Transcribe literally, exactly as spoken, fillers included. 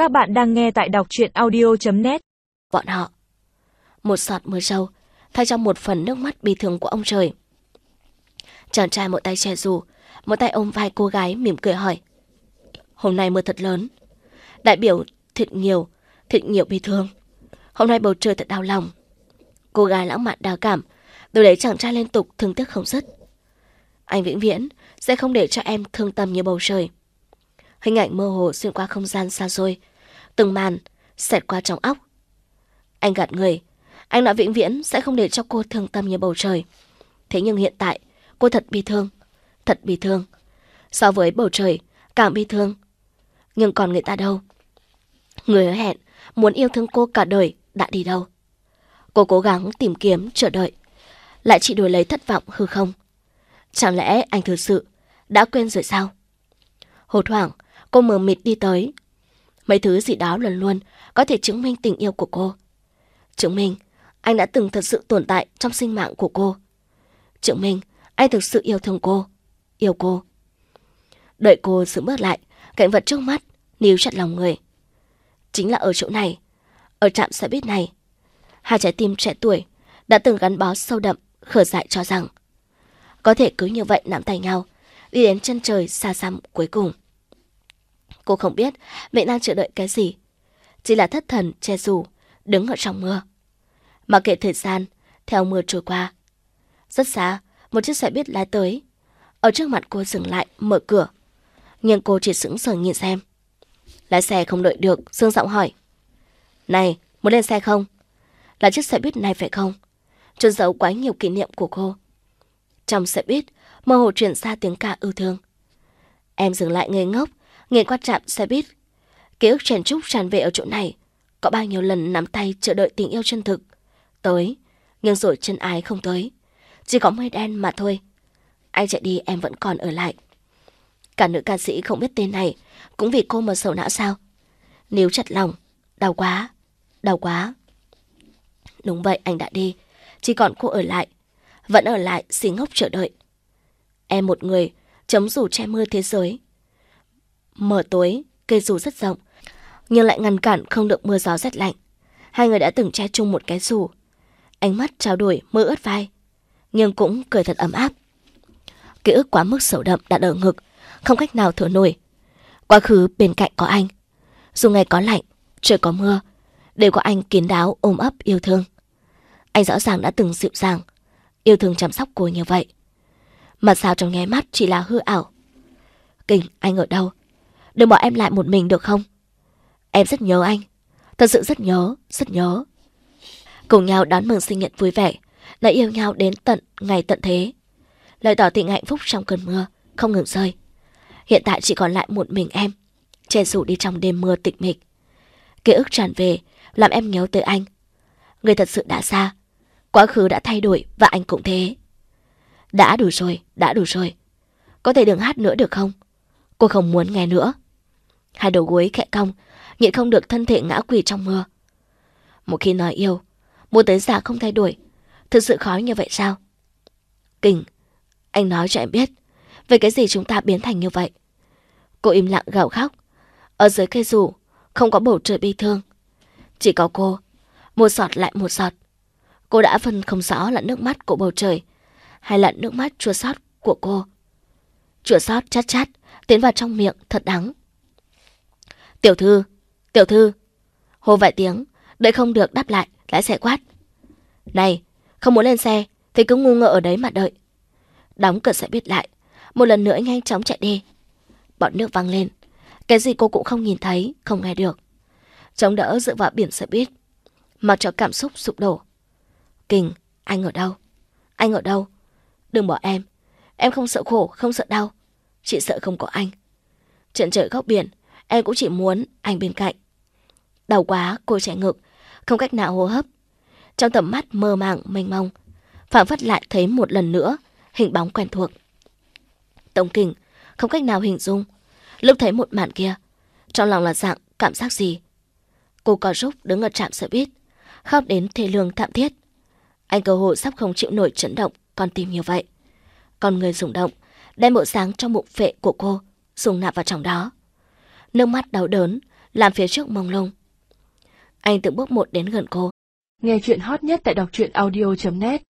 Các bạn đang nghe tại đọc truyện audio chấm net. Bọn họ. Một giọt mưa râu thay cho một phần nước mắt bi thương của ông trời. Chàng trai một tay che dù, một tay ôm vai cô gái mỉm cười hỏi: hôm nay mưa thật lớn, đại biểu thiệt nhiều, thiệt nhiều bi thương. Hôm nay bầu trời thật đau lòng. Cô gái lãng mạn đa cảm, từ đấy chàng trai liên tục thương tiếc không dứt. Anh vĩnh viễn sẽ không để cho em thương tâm như bầu trời. Hình ảnh mơ hồ xuyên qua không gian xa xôi, từng màn xẹt qua trong óc. Anh gạt người, anh đã vĩnh viễn sẽ không để cho cô thương tâm như bầu trời. Thế nhưng hiện tại cô thật bi thương, thật bi thương. So với bầu trời càng bi thương. Nhưng còn người ta đâu? Người hứa hẹn muốn yêu thương cô cả đời đã đi đâu? Cô cố gắng tìm kiếm, chờ đợi, lại chỉ đổi lấy thất vọng hư không. Chẳng lẽ anh thực sự đã quên rồi sao? Hốt hoảng, cô mờ mịt đi tới. Mấy thứ gì đó luôn luôn có thể chứng minh tình yêu của cô. Chứng minh anh đã từng thật sự tồn tại trong sinh mạng của cô. Chứng minh anh thực sự yêu thương cô, yêu cô. Đợi cô dừng bước lại, cảnh vật trước mắt níu chặt lòng người. Chính là ở chỗ này, ở trạm xe buýt này, hai trái tim trẻ tuổi đã từng gắn bó sâu đậm khởi dại cho rằng có thể cứ như vậy nắm tay nhau đi đến chân trời xa xăm cuối cùng. Cô không biết mình đang chờ đợi cái gì, chỉ là thất thần che dù đứng ở trong mưa. Mà kệ thời gian theo mưa trôi qua, rất xa một chiếc xe buýt lái tới. Ở trước mặt cô dừng lại mở cửa, nhưng cô chỉ sững sờ nhìn xem. Lái xe không đợi được, sương giọng hỏi: này, muốn lên xe không? Là chiếc xe buýt này phải không? Chôn giấu quá nhiều kỷ niệm của cô. Trong xe buýt mơ hồ truyền ra tiếng ca yêu thương. Em dừng lại ngây ngốc nhìn qua trạm xe buýt. Ký ức chen chúc tràn về ở chỗ này. Có bao nhiêu lần nắm tay chờ đợi tình yêu chân thực tới, nhưng rồi chân ái không tới, chỉ có mây đen mà thôi. Anh chạy đi em vẫn còn ở lại. Cả nữ ca sĩ không biết tên này cũng vì cô mà sầu não sao? Níu chặt lòng, đau quá, đau quá. Đúng vậy, anh đã đi, chỉ còn cô ở lại, vẫn ở lại xì ngốc chờ đợi. Em một người chấm dù che mưa thế giới. Mở tối, cây dù rất rộng, nhưng lại ngăn cản không được mưa gió rét lạnh. Hai người đã từng che chung một cái dù, ánh mắt trao đổi mưa ướt vai, nhưng cũng cười thật ấm áp. Ký ức quá mức sâu đậm đã ở ngực, không cách nào thở nổi. Quá khứ bên cạnh có anh, dù ngày có lạnh, trời có mưa, đều có anh kín đáo ôm ấp yêu thương. Anh rõ ràng đã từng dịu dàng yêu thương chăm sóc cô như vậy, mà sao trong nháy mắt chỉ là hư ảo. Kình, anh ở đâu? Đừng bỏ em lại một mình được không? Em rất nhớ anh, thật sự rất nhớ, rất nhớ. Cùng nhau đón mừng sinh nhật vui vẻ, lại yêu nhau đến tận ngày tận thế. Lời tỏ tình hạnh phúc trong cơn mưa không ngừng rơi. Hiện tại chỉ còn lại một mình em, che dù đi trong đêm mưa tịch mịch. Ký ức tràn về làm em nhớ tới anh. Người thật sự đã xa, quá khứ đã thay đổi và anh cũng thế. Đã đủ rồi, đã đủ rồi. Có thể đừng hát nữa được không? Cô không muốn nghe nữa. Hai đầu gối khẽ cong, nhịn không được thân thể ngã quỳ trong mưa. Một khi nói yêu, muốn tới già không thay đổi, thực sự khó như vậy sao? Kình, anh nói cho em biết, về cái gì chúng ta biến thành như vậy? Cô im lặng gào khóc. Ở dưới cây dù không có bầu trời bi thương, chỉ có cô, một giọt lại một giọt. Cô đã phân không rõ là nước mắt của bầu trời hay là nước mắt chua xót của cô. Chua xót chát chát tiến vào trong miệng thật đắng. Tiểu thư, tiểu thư. Hô vài tiếng, đợi không được đáp lại, lái xe quát: này, không muốn lên xe thì cứ ngu ngơ ở đấy mà đợi. Đóng cửa xe buýt lại, một lần nữa nhanh chóng chạy đi. Bọt nước văng lên, cái gì cô cũng không nhìn thấy, không nghe được. Chống đỡ dựa vào biển xe buýt, mặc cho cảm xúc sụp đổ. Kình, anh ở đâu? Anh ở đâu? Đừng bỏ em. Em không sợ khổ, không sợ đau, chỉ sợ không có anh. Trận trời góc biển, em cũng chỉ muốn anh bên cạnh. Đau quá, cô chạy ngực, không cách nào hô hấp. Trong tầm mắt mơ màng mênh mông, phảng phất lại thấy một lần nữa hình bóng quen thuộc. Tống Kình không cách nào hình dung lúc thấy một màn kia trong lòng là dạng cảm giác gì. Cô co rúc đứng ở trạm xe buýt, khóc đến thê lương thảm thiết. Anh cơ hội sắp không chịu nổi chấn động con tim như vậy. Con người rung động, đem bộ dáng trong bụng phệ của cô dùng nạp vào trong đó. Nước mắt đau đớn làm phía trước mông lung. Anh từng bước một đến gần cô. Nghe chuyện hot nhất tại đọc truyện audio chấm net.